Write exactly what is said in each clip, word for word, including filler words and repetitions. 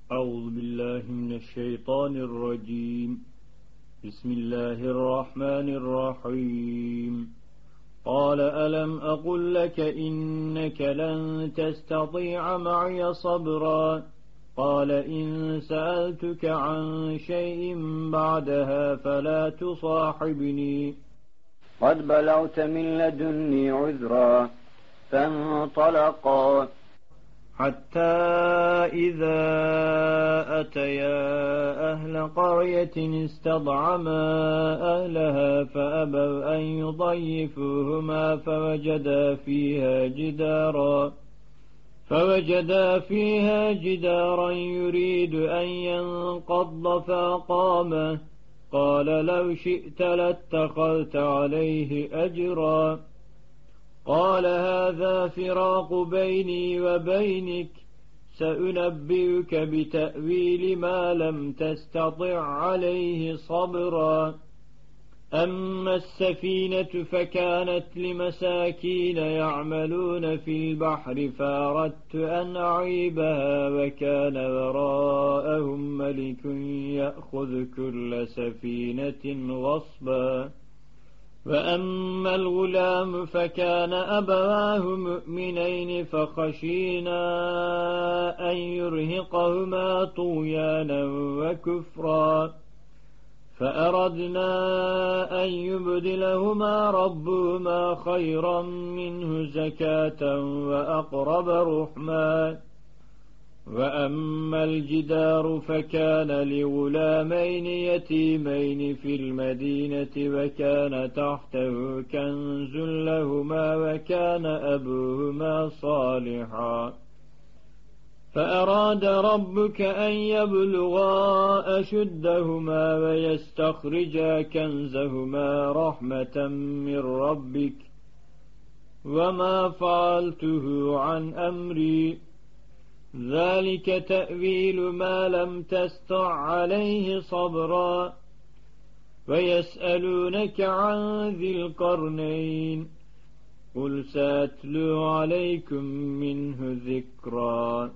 أعوذ بالله من الشيطان الرجيم. بسم الله الرحمن الرحيم. قال ألم أقل لك إنك لن تستطيع معي صبرا قال إن سألتك عن شيء بعدها فلا تصاحبني قد بلغت من لدني عذرا فانطلقا حتى إذا أتيا أهل قرية استطعما أهلها فأبوا أن يضيفوهما فوجدا فيها جدارا فوجدا فيها جدارا يريد أن ينقض فأقامه قال لو شئت لاتخذت عليه أجرا قال هذا فراق بيني وبينك سأنبئك بتأويل ما لم تستطع عليه صبرا أما السفينة فكانت لمساكين يعملون في البحر فأردت أن أعيبها وكان وراءهم ملك يأخذ كل سفينة غصبا وأما الغلام فكان أبواه مؤمنين فخشينا أن يرهقهما طغيانا وكفرا فأردنا أن يبدلهما ربهما خيرا منه زكاة وأقرب رحما وأما الجدار فكان لغلامين يتيمين في المدينة وكان تحته كنز لهما وكان أبوهما صالحا فأراد ربك أن يبلغا أشدهما ويستخرجا كنزهما رحمة من ربك وما فعلته عن أمري ذلك تأويل ما لم تستع عليه صبرا ويسألونك عن ذي القرنين قل سأتلو عليكم منه ذكرا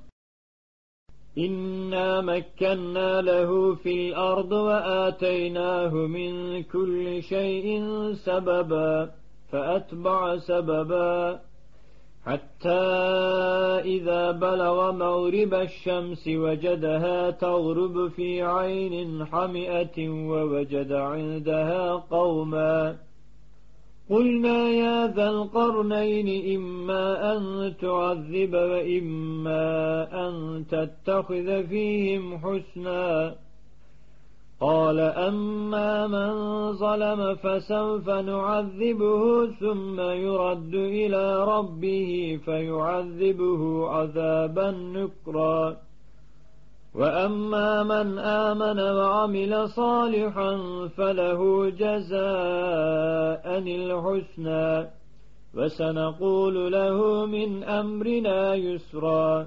إنا مكنا له في الأرض وآتيناه من كل شيء سببا فأتبع سببا حتى إذا بلغ مغرب الشمس وجدها تغرب في عين حمئة ووجد عندها قوما قلنا يا ذا القرنين إما أن تعذب وإما أن تتخذ فيهم حسنا قال أما من ظلم فسوف نعذبه ثم يرد إلى ربه فيعذبه عذابا نكرا وأما من آمن وعمل صالحا فله جزاء الحسنى وسنقول له من أمرنا يسرا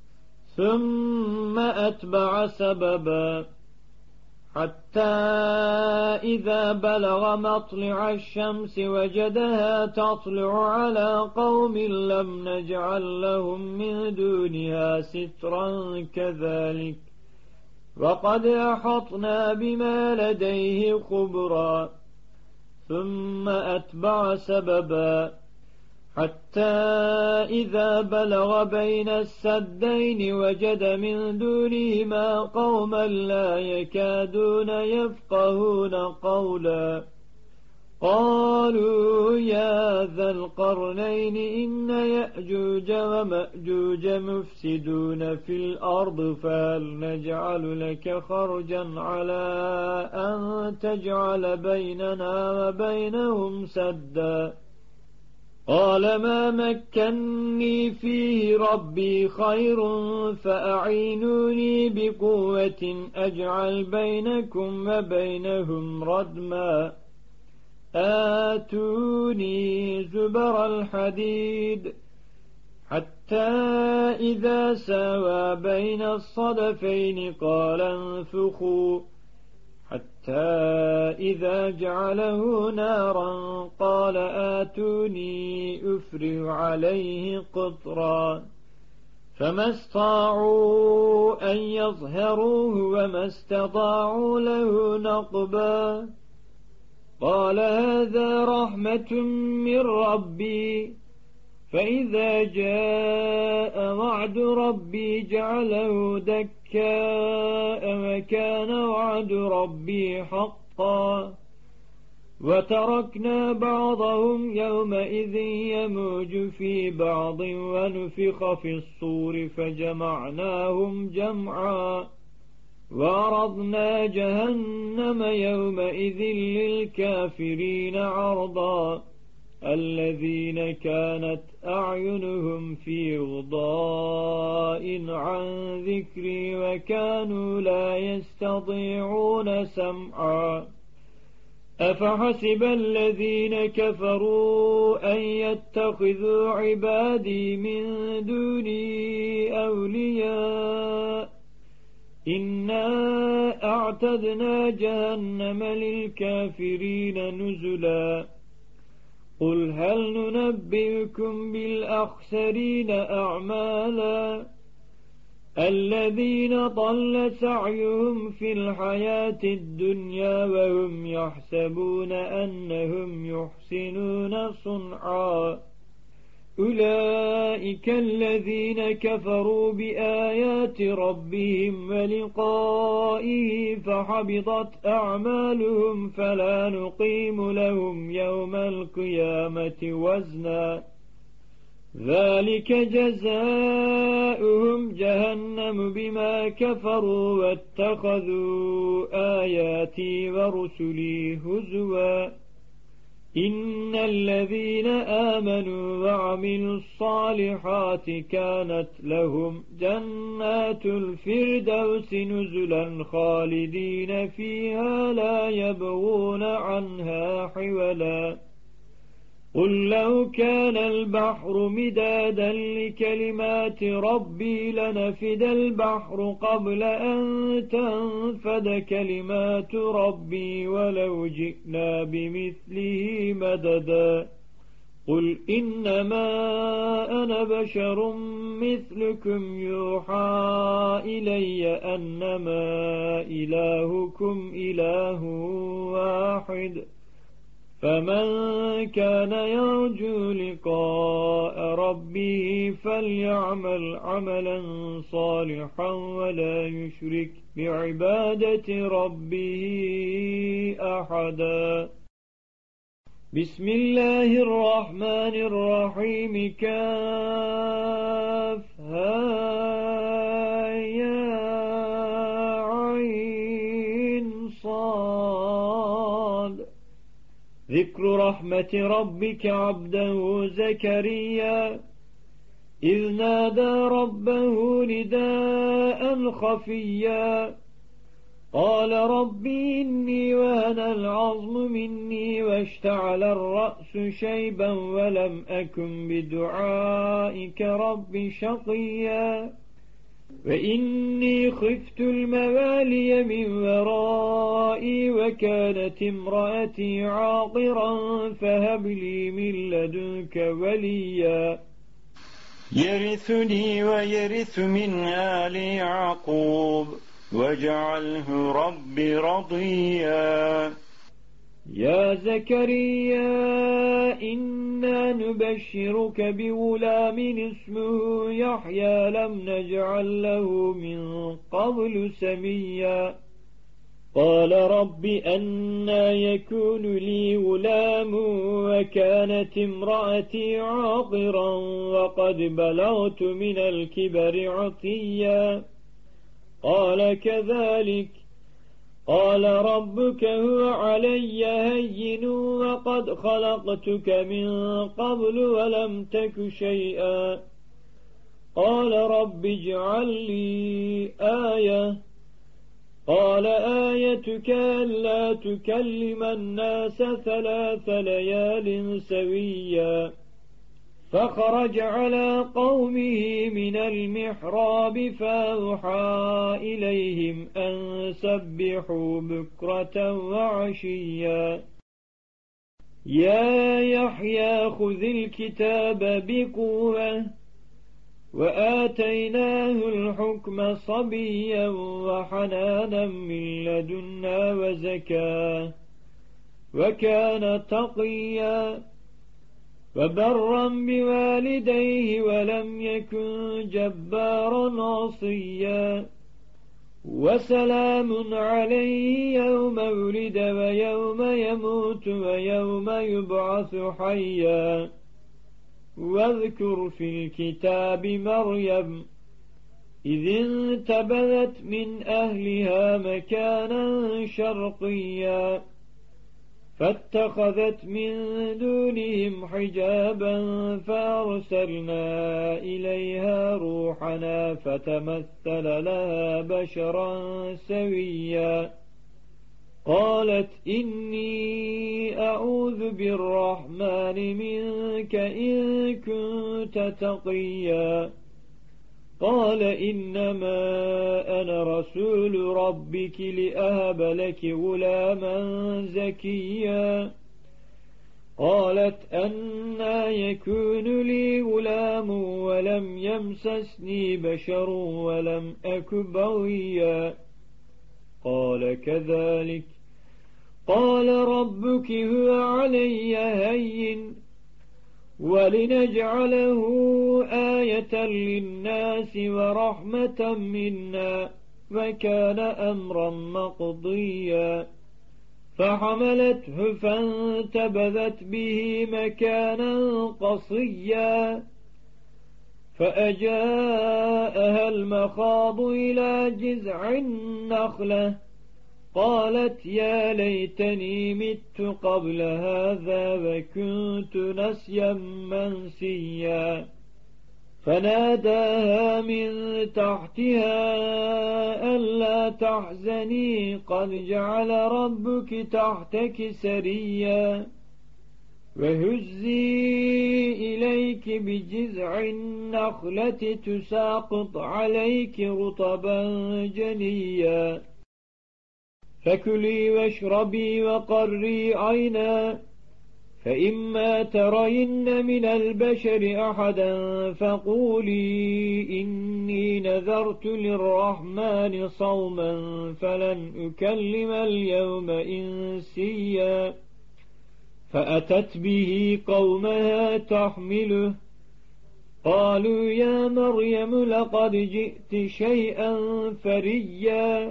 ثم أتبع سببا حتى إذا بلغ مطلع الشمس وجدها تطلع على قوم لم نجعل لهم من دونها سترا كذلك وقد أحطنا بما لديه خبرا ثم أتبع سببا حتى إذا بلغ بين السدين وجد من دونهما قوما لا يكادون يفقهون قولا قالوا يا ذا القرنين إن يأجوج ومأجوج مفسدون في الأرض فهل نجعل لك خرجا على أن تجعل بيننا وبينهم سدا قال ما مكني فيه ربي خير فأعينوني بقوة أجعل بينكم وبينهم ردما آتوني زبر الحديد حتى إذا ساوى بين الصدفين قال انفخوا حتى إذا جعله نارا قال آتوني أفرغ عليه قطرا فما استطاعوا أن يظهروه وما استطاعوا له نقبا قال هذا رحمة من ربي فإذا جاء وعد ربي جعله دكاء وكان وعد ربي حقا وتركنا بعضهم يومئذ يموج في بعض ونفخ في الصور فجمعناهم جمعا وعرضنا جهنم يومئذ للكافرين عرضا الذين كانت أعينهم في غضاء عن ذكري وكانوا لا يستطيعون سمعا أفحسب الذين كفروا أن يتخذوا عبادي من دوني أولياء إنا أعتدنا جهنم للكافرين نزلا قل هل ننبئكم بالأخسرين أعمالا الذين ضل سعيهم في الحياة الدنيا وهم يحسبون أنهم يحسنون صنعا أولئك الذين كفروا بآيات ربهم ولقائه فحبطت أعمالهم فلا نقيم لهم يوم القيامة وزنا ذلك جزاؤهم جهنم بما كفروا واتخذوا آياتي ورسلي هزوا إن الذين آمنوا وعملوا الصالحات كانت لهم جنات الفردوس نزلا خالدين فيها لا يبغون عنها حولا قل لو كان البحر مدادا لكلمات ربي لنفد البحر قبل أن تنفد كلمات ربي ولو جئنا بمثله مددا قل إنما أنا بشر مثلكم يوحى إلي أنما إلهكم إله واحد فمن كان يرجو لقاء ربه فليعمل عملا صالحا ولا يشرك بعبادة ربه أحدا بسم الله الرحمن الرحيم كافها يا عين صاد ذكر رحمة ربك عبده زكريا إذ نادى ربه نداء خفيا قال رب إني وهن العظم مني واشتعل الرأس شيبا ولم أكن بدعائك رب شقيا وإني خفت الموالي من ورائي وكانت امرأتي عاقرا فهب لي من لدنك وليا يرثني ويرث من آل يعقوب واجعله رب رضيا يا زكريا إنا نبشرك بغلام اسمه يحيى لم نجعل له من قبل سميا قال رب أنى يكون لي غلام وكانت امرأتي عاقرا وقد بلغت من الكبر عتيا قال كذلك قال ربك هو علي هين وقد خلقتك من قبل ولم تك شيئا قال رب اجعل لي آية قال آيتك ألا تكلم الناس ثلاث ليال سويا فخرج على قومه من المحراب فأوحى إليهم أن سبحوا بكرة وعشيا يا يحيى خذ الكتاب بقوة وآتيناه الحكم صبيا وحنانا من لدنا وزكاة وكان تقيا وبرا بوالديه ولم يكن جبارا عصيا وسلام عليه يوم ولد ويوم يموت ويوم يبعث حيا واذكر في الكتاب مريم إذ انتبذت من أهلها مكانا شرقيا فاتخذت من دونهم حجابا فأرسلنا إليها روحنا فتمثل لها بشرا سويا قالت إني أعوذ بالرحمن منك إن كنت تقيا قال إنما أنا رسول ربك لأهب لك غلاما زكيا قالت أنى يكون لي غلام ولم يمسسني بشر ولم أك بغيا قال كذلك قال ربك هو علي هين ولنجعله آية للناس ورحمة منا وكان أمرا مقضيا فحملته فانتبذت به مكانا قصيا فأجاءها المخاض إلى جذع النخلة قالت يا ليتني مت قبل هذا وكنت نسيا منسيا فناداها من تحتها ألا تحزني قد جعل ربك تحتك سريا وهزي إليك بجذع النخلة تساقط عليك رطبا جنيا فكلي واشربي وقري عينا فإما ترين من البشر أحدا فقولي إني نذرت للرحمن صوما فلن أكلم اليوم إنسيا فأتت به قومها تحمله قالوا يا مريم لقد جئت شيئا فريا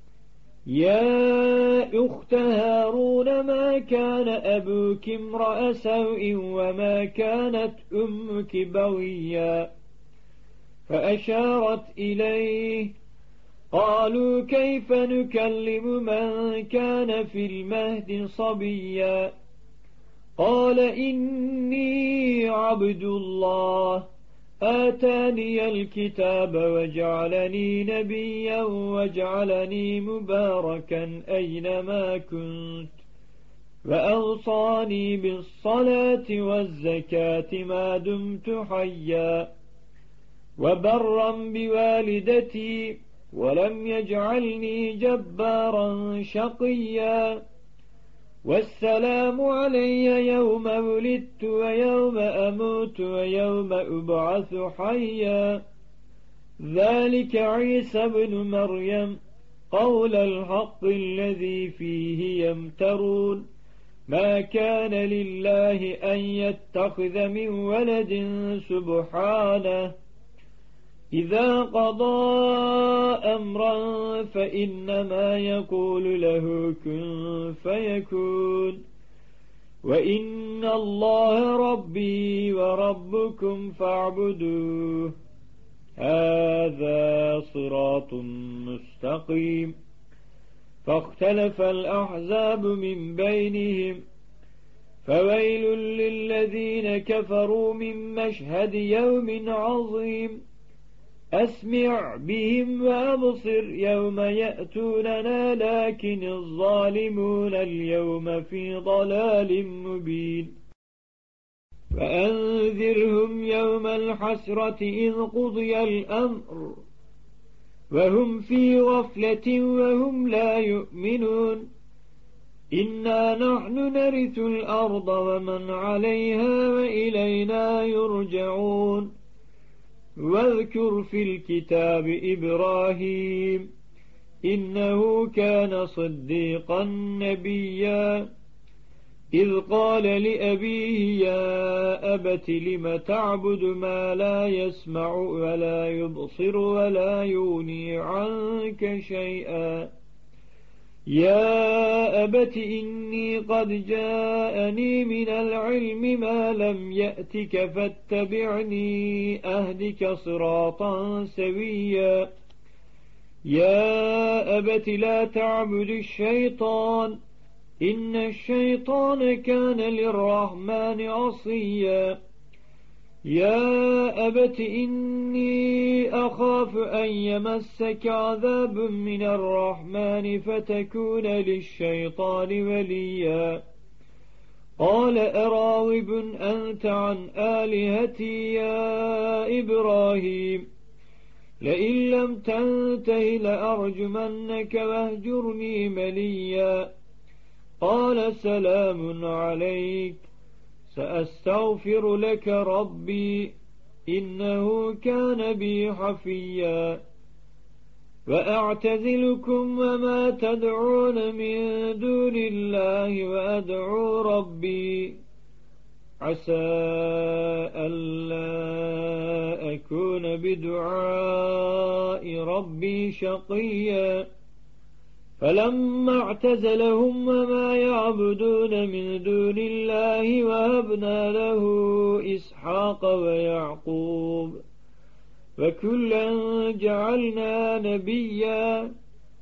يا أخت هارون ما كان أبوك امرأ سوء وما كانت أمك بغيا فأشارت إليه قالوا كيف نكلم من كان في المهد صبيا قال إني عبد الله آتاني الكتاب وجعلني نبيا وجعلني مباركا أينما كنت وأوصاني بالصلاة والزكاة ما دمت حيا وبرا بوالدتي ولم يجعلني جبارا شقيا والسلام علي يوم ولدت ويوم أموت ويوم أبعث حيا ذلك عيسى بن مريم قول الحق الذي فيه يمترون ما كان لله أن يتخذ من ولد سبحانه إذا قضى أمرا فإنما يقول له كن فيكون وإن الله ربي وربكم فاعبدوه هذا صراط مستقيم فاختلف الأحزاب من بينهم فويل للذين كفروا من مشهد يوم عظيم أسمع بهم وأبصر يوم يأتوننا لكن الظالمون اليوم في ضلال مبين فأنذرهم يوم الحسرة إذ قضي الأمر وهم في غفلة وهم لا يؤمنون إنا نحن نرث الأرض ومن عليها وإلينا يرجعون واذكر في الكتاب إبراهيم إنه كان صديقا نبيا إذ قال لأبيه يا أبت لم تعبد ما لا يسمع ولا يبصر ولا يغني عنك شيئا يا أبت إني قد جاءني من العلم ما لم يأتك فاتبعني أهدك صراطا سويا يا أبت لا تعبد الشيطان إن الشيطان كان للرحمن عصيا يا أبت إني أخاف أن يمسك عذاب من الرحمن فتكون للشيطان وليا قال أراغب أنت عن آلهتي يا إبراهيم لئن لم تنته لأرجمنك واهجرني مليا قال سلام عليك سأستغفر لك ربي إنه كان بي حفيا وأعتزلكم وما تدعون من دون الله وأدعو ربي عسى ألا أكون بدعاء ربي شقيا فلما اعتزلهم وما يعبدون من دون الله وهبنا له إسحاق ويعقوب وكلا جعلنا نبيا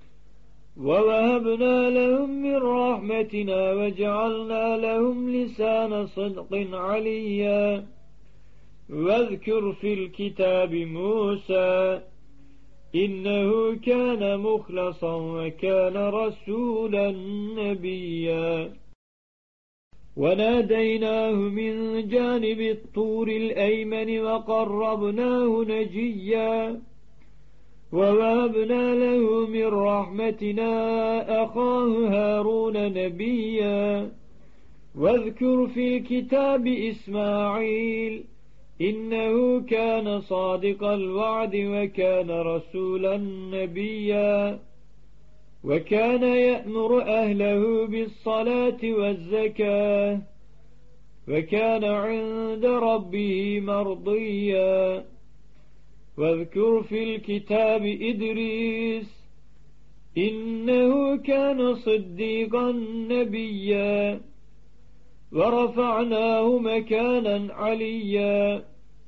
ووهبنا لهم من رحمتنا وجعلنا لهم لسان صدق عليا واذكر في الكتاب موسى إنه كان مخلصا وكان رسولا نبيا وناديناه من جانب الطور الأيمن وقربناه نجيا ووهبنا له من رحمتنا أخاه هارون نبيا واذكر في الكتاب إسماعيل إنه كان صادق الوعد وكان رسولا نبيا وكان يأمر أهله بالصلاة والزكاة وكان عند ربه مرضيا واذكر في الكتاب إدريس إنه كان صديقا نبيا ورفعناه مكانا عليا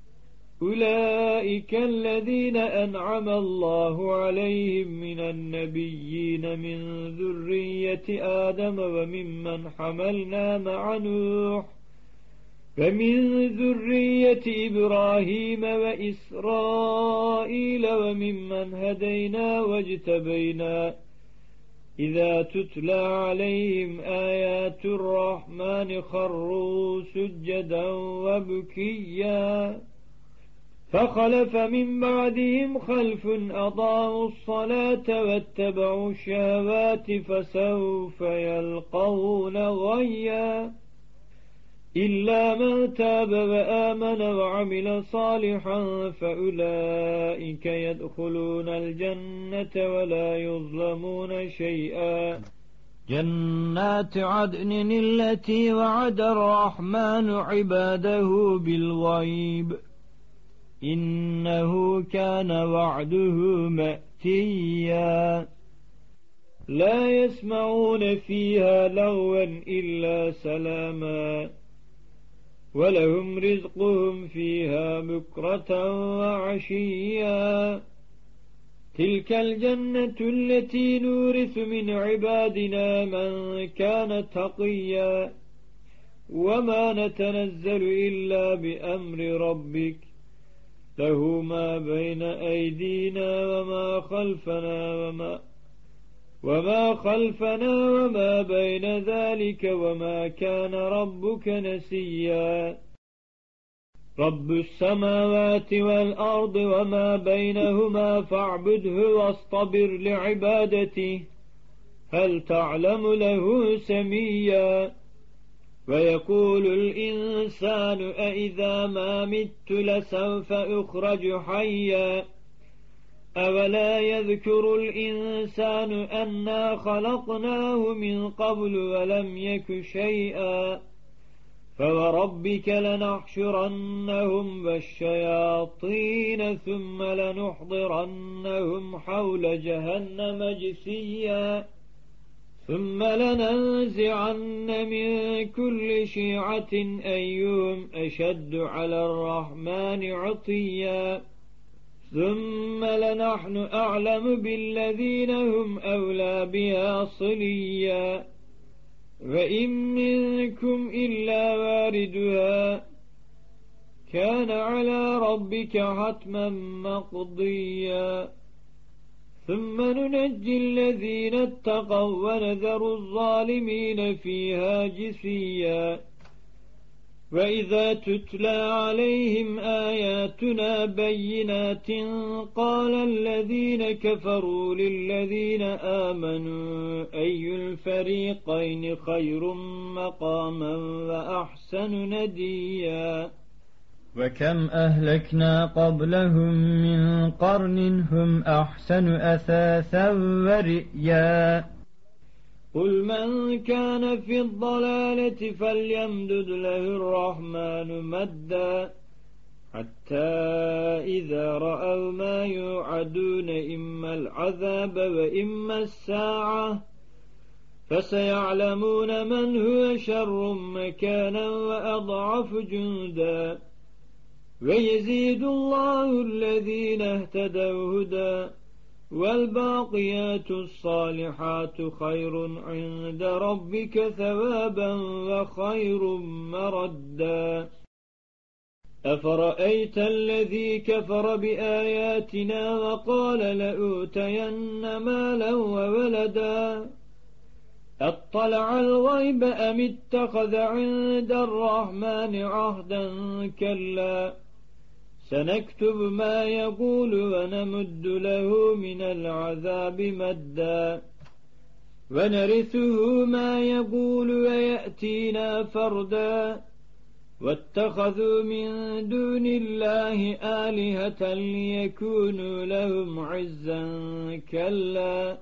أولئك الذين أنعم الله عليهم من النبيين من ذرية آدم وممن حملنا مع نوح ومن ذرية إبراهيم وإسرائيل وممن هدينا واجتبينا إذا تتلى عليهم آيات الرحمن خروا سجدا وبكيا فخلف من بعدهم خلف أضاعوا الصلاة واتبعوا الشهوات فسوف يلقون غيا إلا من تاب وآمن وعمل صالحا فأولئك يدخلون الجنة ولا يظلمون شيئا جنات عدن التي وعد الرحمن عباده بالغيب إنه كان وعده مأتيا لا يسمعون فيها لغوا إلا سلاما ولهم رزقهم فيها بكرة وعشيا تلك الجنة التي نورث من عبادنا من كان تقيا وما نتنزل إلا بأمر ربك له ما بين أيدينا وما خلفنا وما وما خلفنا وما بين ذلك وما كان ربك نسيا رب السماوات والأرض وما بينهما فاعبده واصطبر لعبادته هل تعلم له سميا ويقول الإنسان أإذا ما مت لسوف أخرج حيا أولا يذكر الإنسان أنا خلقناه من قبل ولم يك شيئا فوربك لنحشرنهم والشياطين ثم لنحضرنهم حول جهنم جثيا ثم لننزعن من كل شيعة أيهم أشد على الرحمن عطيا ثم لنحن أعلم بالذين هم أولى بها صليا وإن منكم إلا واردها كان على ربك حتما مقضيا ثم ننجي الذين اتقوا ونذر الظالمين فيها جثيا وإذا تتلى عليهم آياتنا بينات قال الذين كفروا للذين آمنوا أي الفريقين خير مقاما وأحسن نديا وكم أهلكنا قبلهم من قرن هم أحسن أثاثا ورئيا قل من كان في الضلالة فليمدد له الرحمن مدا حتى إذا رأوا ما يوعدون إما العذاب وإما الساعة فسيعلمون من هو شر مكانا وأضعف جندا ويزيد الله الذين اهتدوا هدى والباقيات الصالحات خير عند ربك ثوابا وخير مردا أفرأيت الذي كفر بآياتنا وقال لأوتين مالا وولدا أطلع الغيب أم اتخذ عند الرحمن عهدا كلا سنكتب ما يقول ونمد له من العذاب مدا ونرثه ما يقول ويأتينا فردا واتخذوا من دون الله آلهة ليكونوا لهم عزا كلا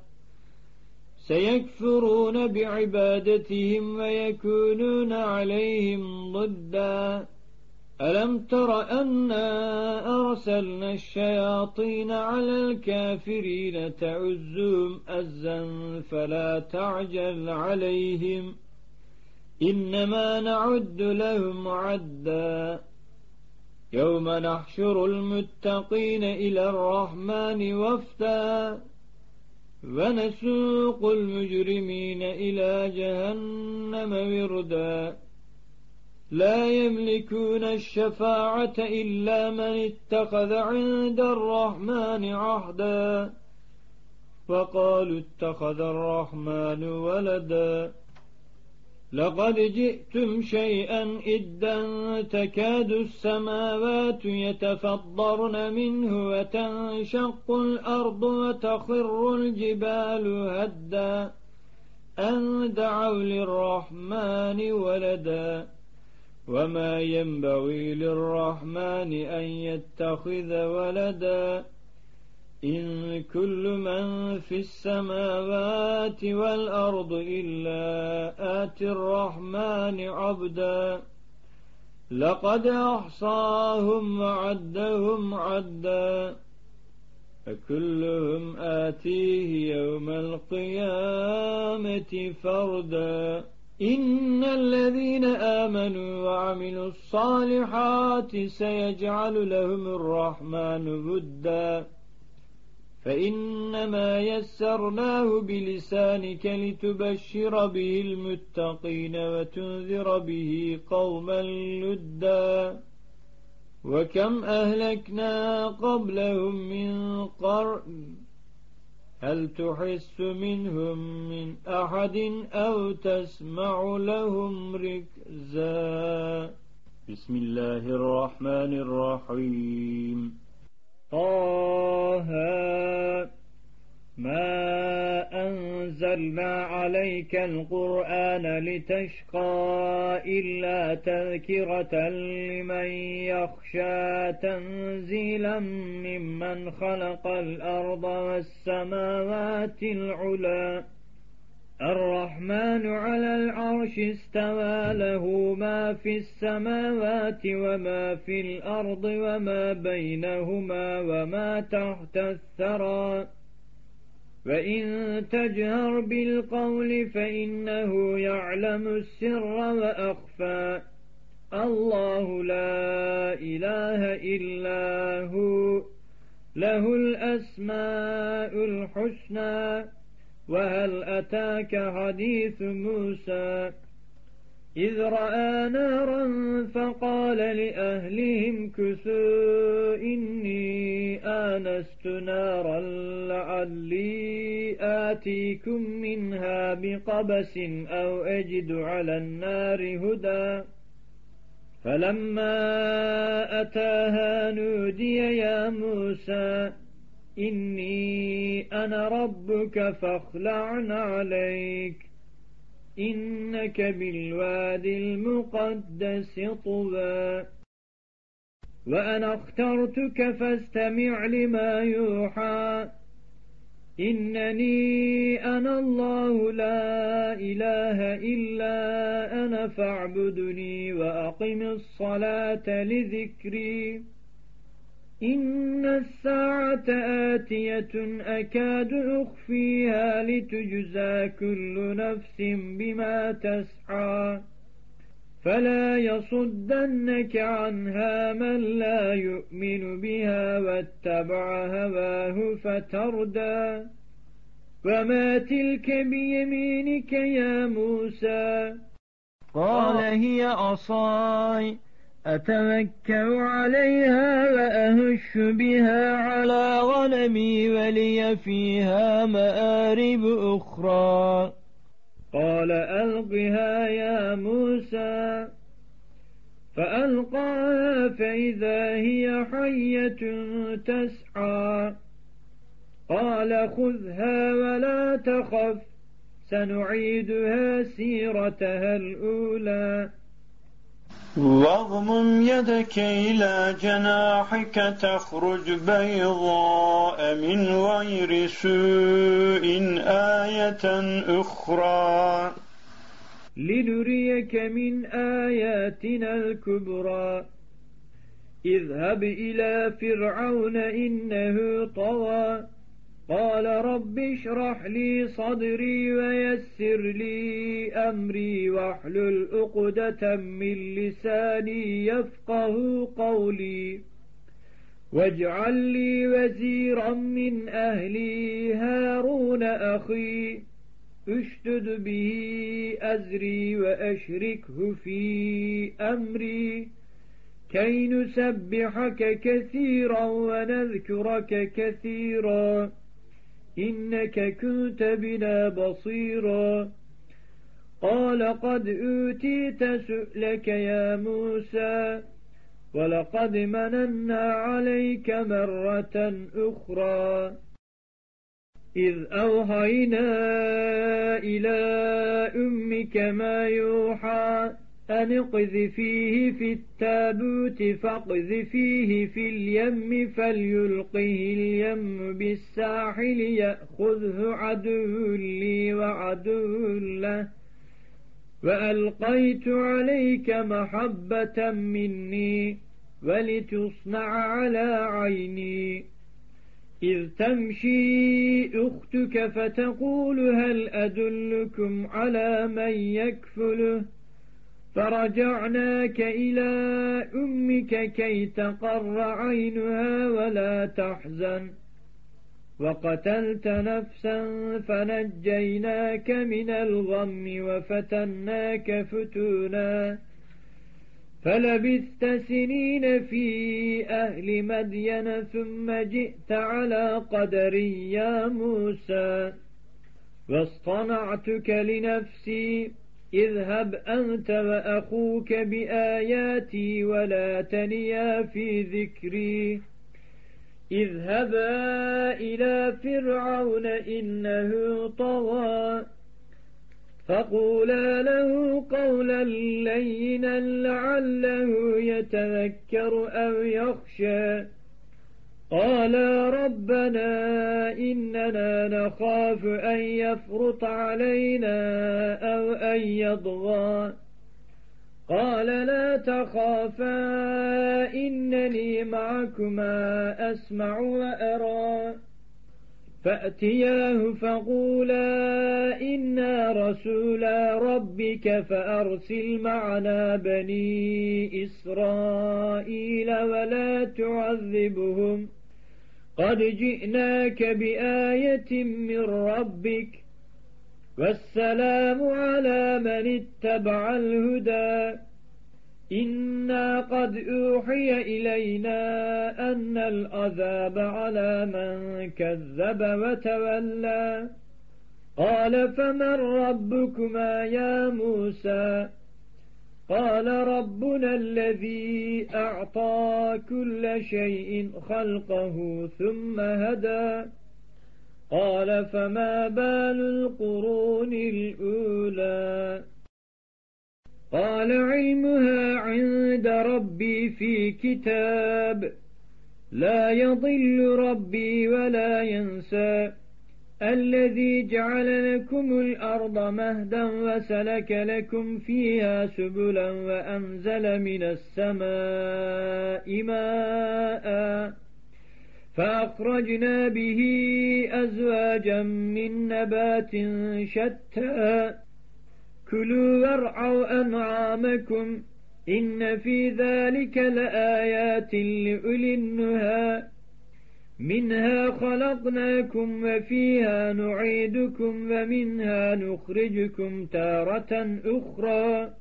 سيكفرون بعبادتهم ويكونون عليهم ضدا ألم تر أنا أرسلنا الشياطين على الكافرين تعزهم أزا فلا تعجل عليهم إنما نعد لهم عدا يوم نحشر المتقين إلى الرحمن وفدا ونسوق المجرمين إلى جهنم وردا لا يملكون الشفاعة إلا من اتخذ عند الرحمن عهدا وقالوا اتخذ الرحمن ولدا لقد جئتم شيئا إدا تكاد السماوات يتفطرن منه وتنشق الأرض وتخر الجبال هدا أن دعوا للرحمن ولدا وما ينبغي للرحمن أن يتخذ ولدا إن كل من في السماوات والأرض إلا آتي الرحمن عبدا لقد أحصاهم وعدهم عدا فكلهم آتيه يوم القيامة فردا إن الذين آمنوا وعملوا الصالحات سيجعل لهم الرحمن ودا فإنما يسرناه بلسانك لتبشر به المتقين وتنذر به قوما لدا وكم أهلكنا قبلهم من قرن هل تحس منهم من أحد أو تسمع لهم ركزا بسم الله الرحمن الرحيم طه ما أنزل نزلنا عليك القرآن لتشقى إلا تذكرة لمن يخشى تنزيلا ممن خلق الأرض والسماوات العلى الرحمن على العرش استوى له ما في السماوات وما في الأرض وما بينهما وما تحت الثرى وإن تجهر بالقول فإنه يعلم السر وأخفى الله لا إله إلا هو له الأسماء الحسنى وهل أتاك حديث موسى إذ رأى نارا فقال لأهلهم كثوا إني آنست نارا لعلي آتيكم منها بقبس أو أجد على النار هدى فلما أتاها نودي يا موسى إني أنا ربك فاخلع عليك إنك بالوادي المقدس طوى وأنا اخترتك فاستمع لما يوحى إنني أنا الله لا إله إلا أنا فاعبدني وأقم الصلاة لذكري إن الساعة آتية أكاد أخفيها لتجزى كل نفس بما تسعى فلا يصدنك عنها من لا يؤمن بها واتبع هواه فتردى وما تلك بيمينك يا موسى قال هي عصاي أتوكل عليها وأهش بها على غنمي ولي فيها مآرب أخرى قال ألقها يا موسى فألقاها فإذا هي حية تسعى قال خذها ولا تخف سنعيدها سيرتها الأولى واضمم يدك إلى جناحك تخرج بيضاء من غير سوء آية أخرى لنريك من آياتنا الكبرى اذهب إلى فرعون إنه طغى قال رب اشرح لي صدري ويسر لي أمري واحلل عقدة من لساني يفقه قولي واجعل لي وزيرا من أهلي هارون أخي اشدد به أزري وأشركه في أمري كي نسبحك كثيرا ونذكرك كثيرا إنك كنت بنا بصيرا قال قد أوتيت سؤلك يا موسى ولقد مننا عليك مرة أخرى إذ أوحينا إلى أمك ما يوحى أن اقذفيه في التابوت فاقذفيه في اليم فليلقه اليم بالساحل يأخذه عدو لي وعدو له وألقيت عليك محبة مني ولتصنع على عيني إذ تمشي أختك فتقول هل أدلكم على من يكفله فرجعناك إلى أمك كي تقر عينها ولا تحزن وقتلت نفسا فنجيناك من الغم وفتناك فتونا فلبثت سنين في أهل مدين ثم جئت على قدري يا موسى واصطنعتك لنفسي اذهب أنت وأخوك بآياتي ولا تنيا في ذكري اذهبا إلى فرعون إنه طغى فقولا له قولا لينا لعله يتذكر أو يخشى قالا ربنا إننا نخاف أن يفرط علينا أو أن يطغى قال لا تخافا إنني معكما أسمع وأرى فأتياه فقولا إنا رسولا ربك فأرسل معنا بني إسرائيل ولا تعذبهم قد جئناك بآية من ربك والسلام على من اتبع الهدى إنا قد أوحي إلينا أن العذاب على من كذب وتولى قال فمن ربكما يا موسى قال ربنا الذي أعطى كل شيء خلقه ثم هدى قال فما بال القرون الأولى قال علمها عند ربي في كتاب لا يضل ربي ولا ينسى الذي جعل لكم الأرض مهدا وسلك لكم فيها سبلا وأنزل من السماء ماء فأخرجنا به أزواجا من نبات شتى كلوا وارعوا أنعامكم إن في ذلك لآيات لأولي النهى منها خلقناكم وفيها نعيدكم ومنها نخرجكم تارة أخرى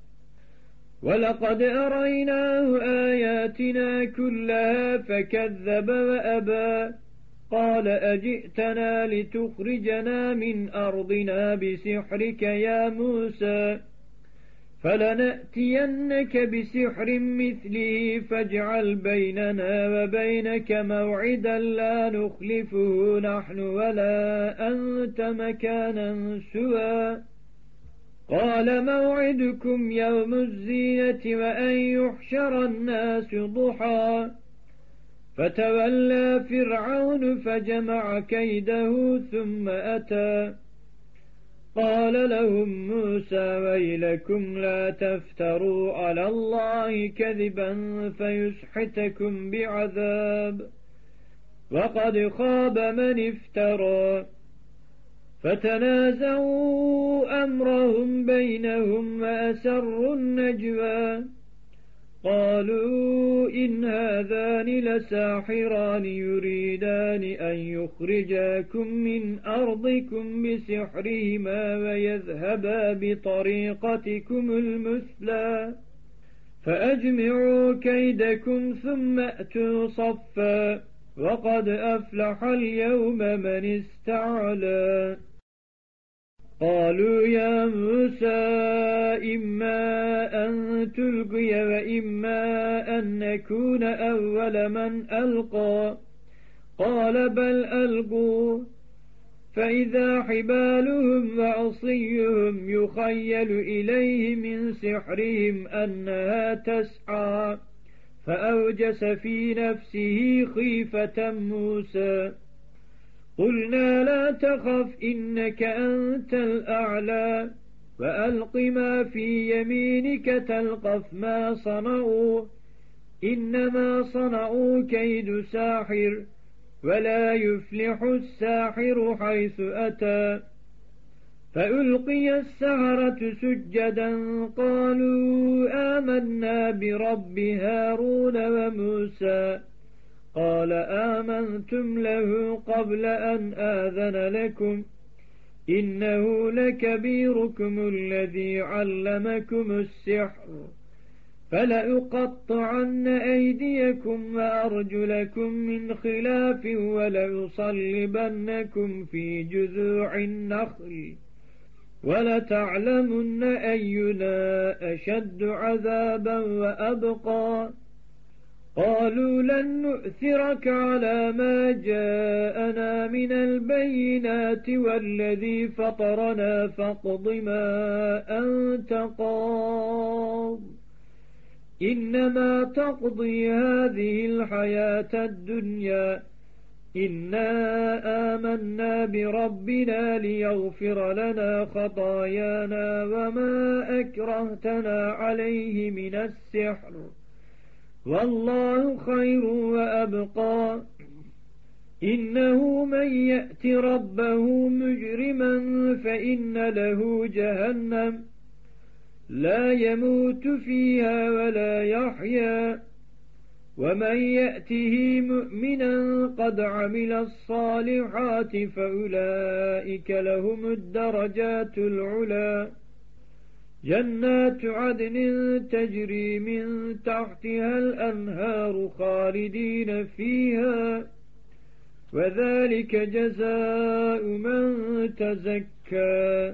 ولقد أريناه آياتنا كلها فكذب وأبى قال أجئتنا لتخرجنا من أرضنا بسحرك يا موسى فلنأتينك بسحر مثله فاجعل بيننا وبينك موعدا لا نخلفه نحن ولا أنت مكانا سوى قال موعدكم يوم الزينة وأن يحشر الناس ضحى فتولى فرعون فجمع كيده ثم أتى قال لهم موسى ويلكم لا تفتروا على الله كذبا فيسحتكم بعذاب وقد خاب من افترى فتنازعوا أمرهم بينهم وأسروا النجوى قالوا إن هذان لساحران يريدان أن يخرجاكم من أرضكم بسحرهما ويذهبا بطريقتكم المثلى فأجمعوا كيدكم ثم أتوا صفا وقد أفلح اليوم من استعلى قالوا يا موسى إما أن تلقي وإما أن نكون أول من ألقى قال بل ألقوا فإذا حبالهم وعصيهم يخيل إليه من سحرهم أنها تسعى فأوجس في نفسه خيفة موسى قلنا لا تخف إنك أنت الأعلى وألق ما في يمينك تلقف ما صنعوا إنما صنعوا كيد ساحر ولا يفلح الساحر حيث أتى فألقي السحرة سجدا قالوا آمنا برب هارون وموسى قال آمنتم له قبل أن آذن لكم إنه لكبيركم الذي علمكم السحر فلأقطعن أيديكم وأرجلكم من خلاف ولأصلبنكم في جذوع النخل ولتعلمن أينا أشد عذابا وأبقى قالوا لن نؤثرك على ما جاءنا من البينات والذي فطرنا فاقض ما أنت قاض إنما تقضي هذه الحياة الدنيا إنا آمنا بربنا ليغفر لنا خطايانا وما أكرهتنا عليه من السحر والله خير وأبقى إنه من يأت ربه مجرما فإن له جهنم لا يموت فيها ولا يحيا ومن يأته مؤمنا قد عمل الصالحات فأولئك لهم الدرجات العلا جنات عدن تجري من تحتها الأنهار خالدين فيها وذلك جزاء من تزكى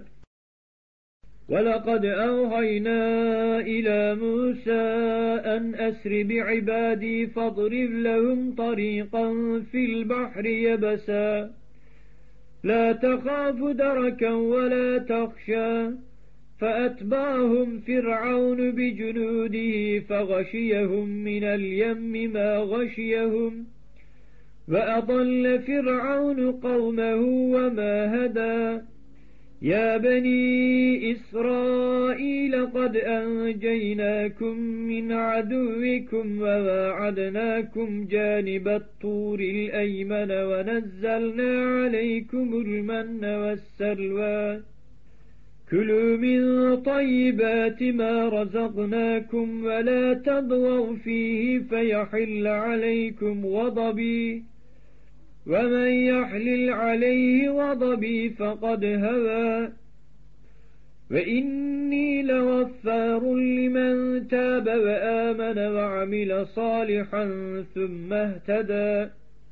ولقد أوحينا إلى موسى أن أسر بعبادي فاضرب لهم طريقا في البحر يبسا لا تخاف دركا ولا تخشى فأتبعهم فرعون بجنوده فغشيهم من اليم ما غشيهم وأضل فرعون قومه وما هدى يا بني إسرائيل قد أنجيناكم من عدوكم وواعدناكم جانب الطور الأيمن ونزلنا عليكم المن والسلوى كلوا من طيبات ما رزقناكم ولا تضغوا فيه فيحل عليكم غضبي ومن يحلل عليه غضبي فقد هوى وإني لغفار لمن تاب وآمن وعمل صالحا ثم اهتدى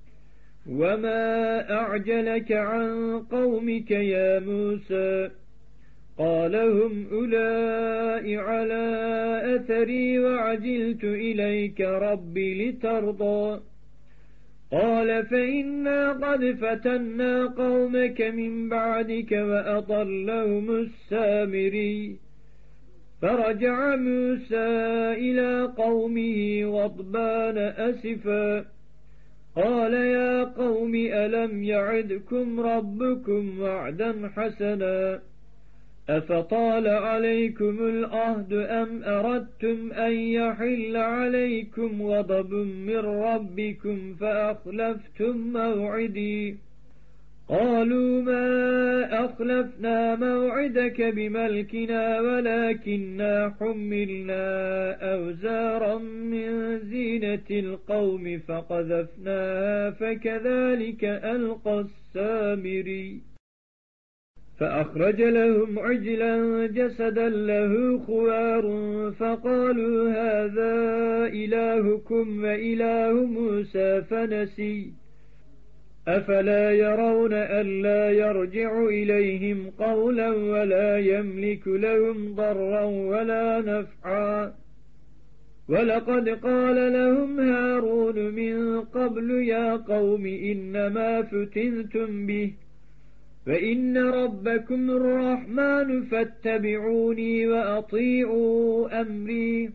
وما أعجلك عن قومك يا موسى قال هم أولئك على أثري وعجلت إليك ربي لترضى قال فإنا قد فتنا قومك من بعدك وأضلهم السامري فرجع موسى إلى قومه غضبان أسفا قال يا قوم ألم يعدكم ربكم وعدا حسنا أفطال عليكم العهد أم أردتم أن يحل عليكم غضب من ربكم فأخلفتم موعدي قالوا ما أخلفنا موعدك بملكنا ولكننا حملنا أوزارا من زينة القوم فقذفناها فكذلك ألقى السامري فأخرج لهم عجلا جسدا له خوار فقالوا هذا إلهكم وإله موسى فنسي أفلا يرون ألا يرجع إليهم قولا ولا يملك لهم ضرا ولا نفعا ولقد قال لهم هارون من قبل يا قوم إنما فتنتم به فإن ربكم الرحمن فاتبعوني وأطيعوا أمري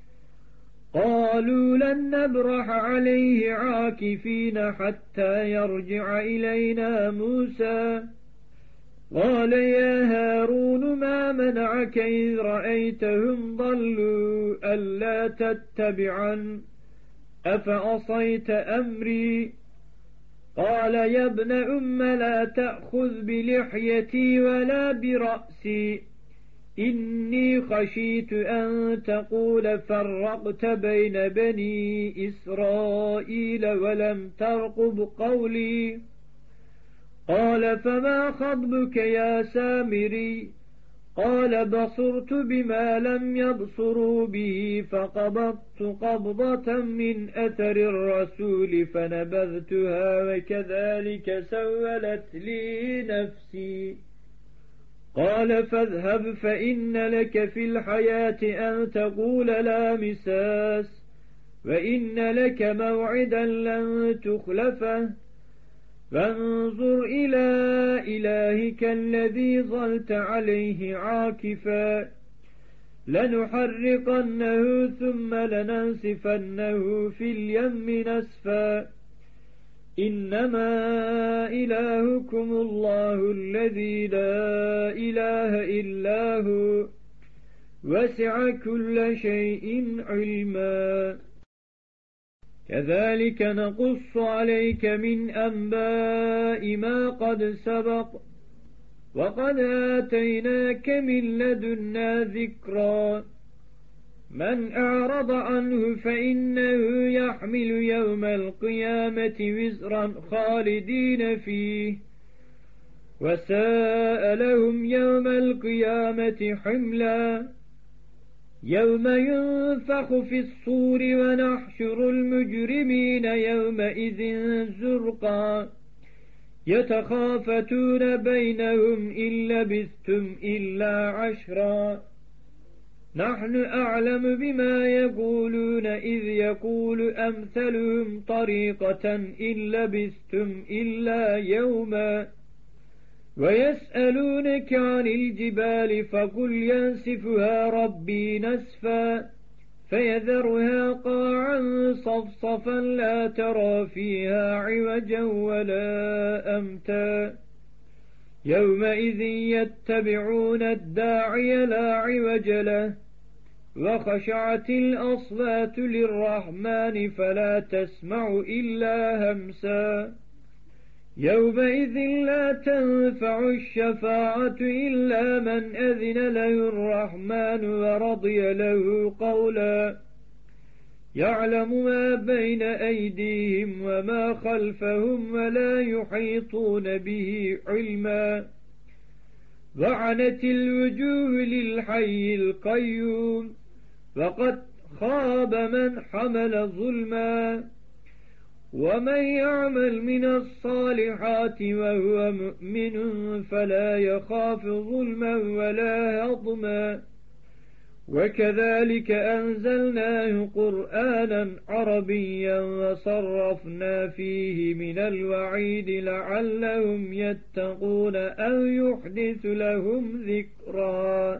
قالوا لن نبرح عليه عاكفين حتى يرجع إلينا موسى قال يا هارون ما منعك إذ رأيتهم ضلوا ألا تتبعن أفعصيت أمري قال يا ابن أم لا تأخذ بلحيتي ولا برأسي إني خشيت أن تقول فرقت بين بني إسرائيل ولم ترقب قولي قال فما خطبك يا سامري قال بصرت بما لم يبصروا به فقبضت قبضة من أثر الرسول فنبذتها وكذلك سولت لي نفسي قال فاذهب فإن لك في الحياة أن تقول لا مساس وإن لك موعدا لن تخلفه فانظر إلى إلهك الذي ظلت عليه عاكفا لنحرقنه ثم لننسفنه في اليم نسفا إنما إلهكم الله الذي لا إله إلا هو وسع كل شيء علما كذلك نقص عليك من أنباء ما قد سبق وقد آتيناك من لدنا ذكرا من أعرض عنه فإنه يحمل يوم القيامة وزرا خالدين فيه وساء لهم يوم القيامة حملا يوم ينفخ في الصور ونحشر المجرمين يومئذ زرقا يتخافتون بينهم إن لبثتم إلا عشرا نحن أعلم بما يقولون إذ يقول أمثلهم طريقة إن لبثتم إلا يوما ويسألونك عن الجبال فقل ينسفها ربي نسفا فيذرها قاعا صفصفا لا ترى فيها عوجا ولا أمتا يومئذ يتبعون الداعي لا عوج له وخشعت الأصوات للرحمن فلا تسمع إلا همسا يومئذ لا تنفع الشفاعة إلا من أذن له الرحمن ورضي له قولا يعلم ما بين أيديهم وما خلفهم ولا يحيطون به علما وعنت الوجوه للحي القيوم وقد خاب من حمل ظلما ومن يعمل من الصالحات وهو مؤمن فلا يخاف ظلما ولا هضما وكذلك أنزلناه قرآنا عربيا وصرفنا فيه من الوعيد لعلهم يتقون أو يحدث لهم ذكرا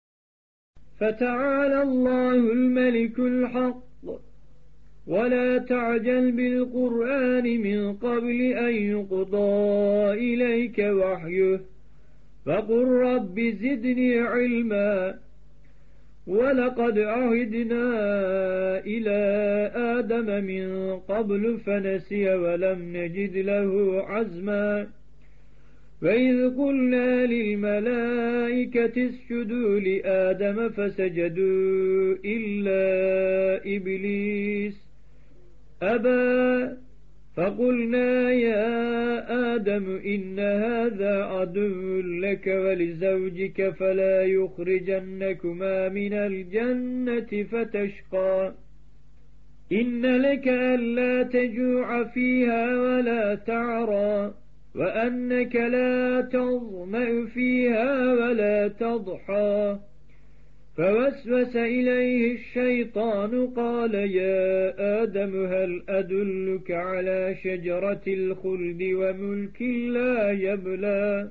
فتعالى الله الملك الحق ولا تعجل بالقرآن من قبل أن يقضى إليك وحيه فقل رب زدني علما ولقد عهدنا إلى آدم من قبل فنسي ولم نجد له عزما وإذ قلنا للملائكة اسجدوا لآدم فسجدوا إلا إبليس أبى فقلنا يا آدم إن هذا عدو لك ولزوجك فلا يخرجنكما من الجنة فتشقى إن لك ألا تجوع فيها ولا تعرى وأنك لا تظمأ فيها ولا تضحى فوسوس إليه الشيطان قال يا آدم هل أدلك على شجرة الخلد وملك لا يبلى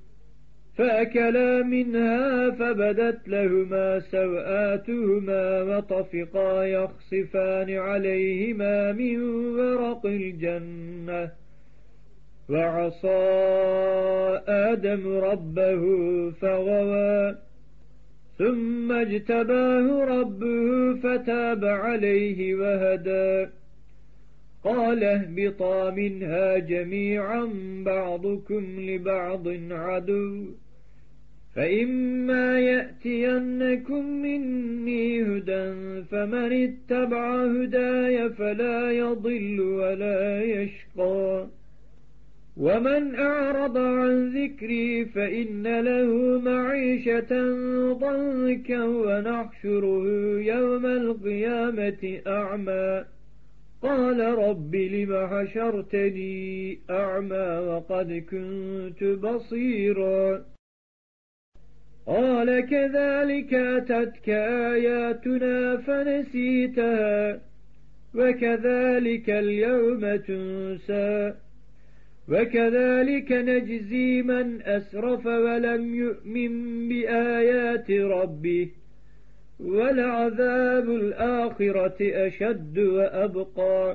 فأكلا منها فبدت لهما سوآتهما وطفقا يخصفان عليهما من ورق الجنة وعصى آدم ربه فغوى ثم اجتباه ربه فتاب عليه وهدى قال اهبطا منها جميعا بعضكم لبعض عدو فإما يأتينكم مني هدى فمن اتبع هداي فلا يضل ولا يشقى ومن أعرض عن ذكري فإن له معيشة ضنكا ونحشره يوم القيامة أعمى قال رب لم حشرتني أعمى وقد كنت بصيرا قال كذلك أتتك آياتنا فنسيتها وكذلك اليوم تنسى وكذلك نجزي من أسرف ولم يؤمن بآيات ربه ولعذاب الآخرة أشد وأبقى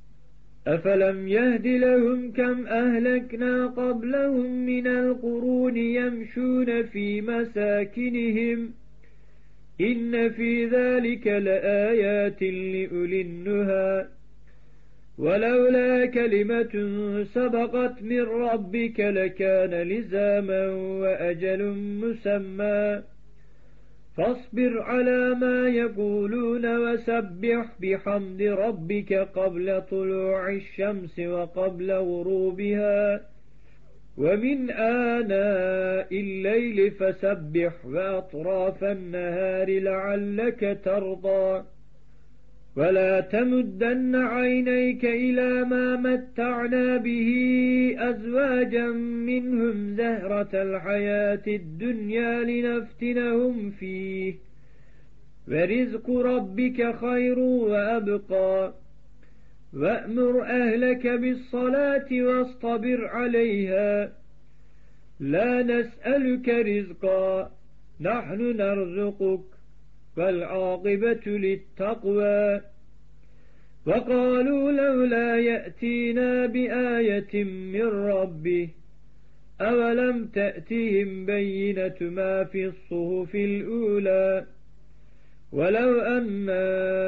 أفلم يهد لهم كم أهلكنا قبلهم من القرون يمشون في مساكنهم إن في ذلك لآيات لأولي النهى ولولا كلمة سبقت من ربك لكان لزاما وأجل مسمى فاصبر على ما يقولون وسبح بحمد ربك قبل طلوع الشمس وقبل غروبها ومن آناء الليل فسبح وأطراف النهار لعلك ترضى ولا تمدن عينيك إلى ما متعنا به أزواجا منهم زهرة الحياة الدنيا لنفتنهم فيه ورزق ربك خير وأبقى وأمر أهلك بالصلاة واصطبر عليها لا نسألك رزقا نحن نرزقك والعاقبة للتقوى وقالوا لولا يأتينا بآية من ربه أولم تأتهم بينة ما في الصحف الأولى ولو أنا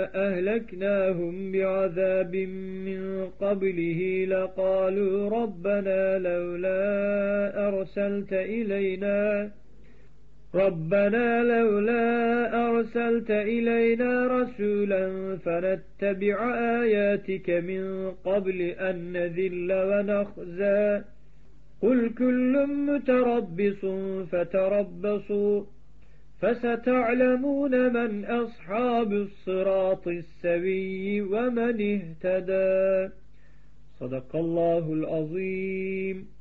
أهلكناهم بعذاب من قبله لقالوا ربنا لولا أرسلت إلينا ربنا لولا أرسلت إلينا رسولا فنتبع آياتك من قبل أن نذل ونخزى قل كل متربص فتربصوا فستعلمون من أصحاب الصراط السوي ومن اهتدى صدق الله العظيم.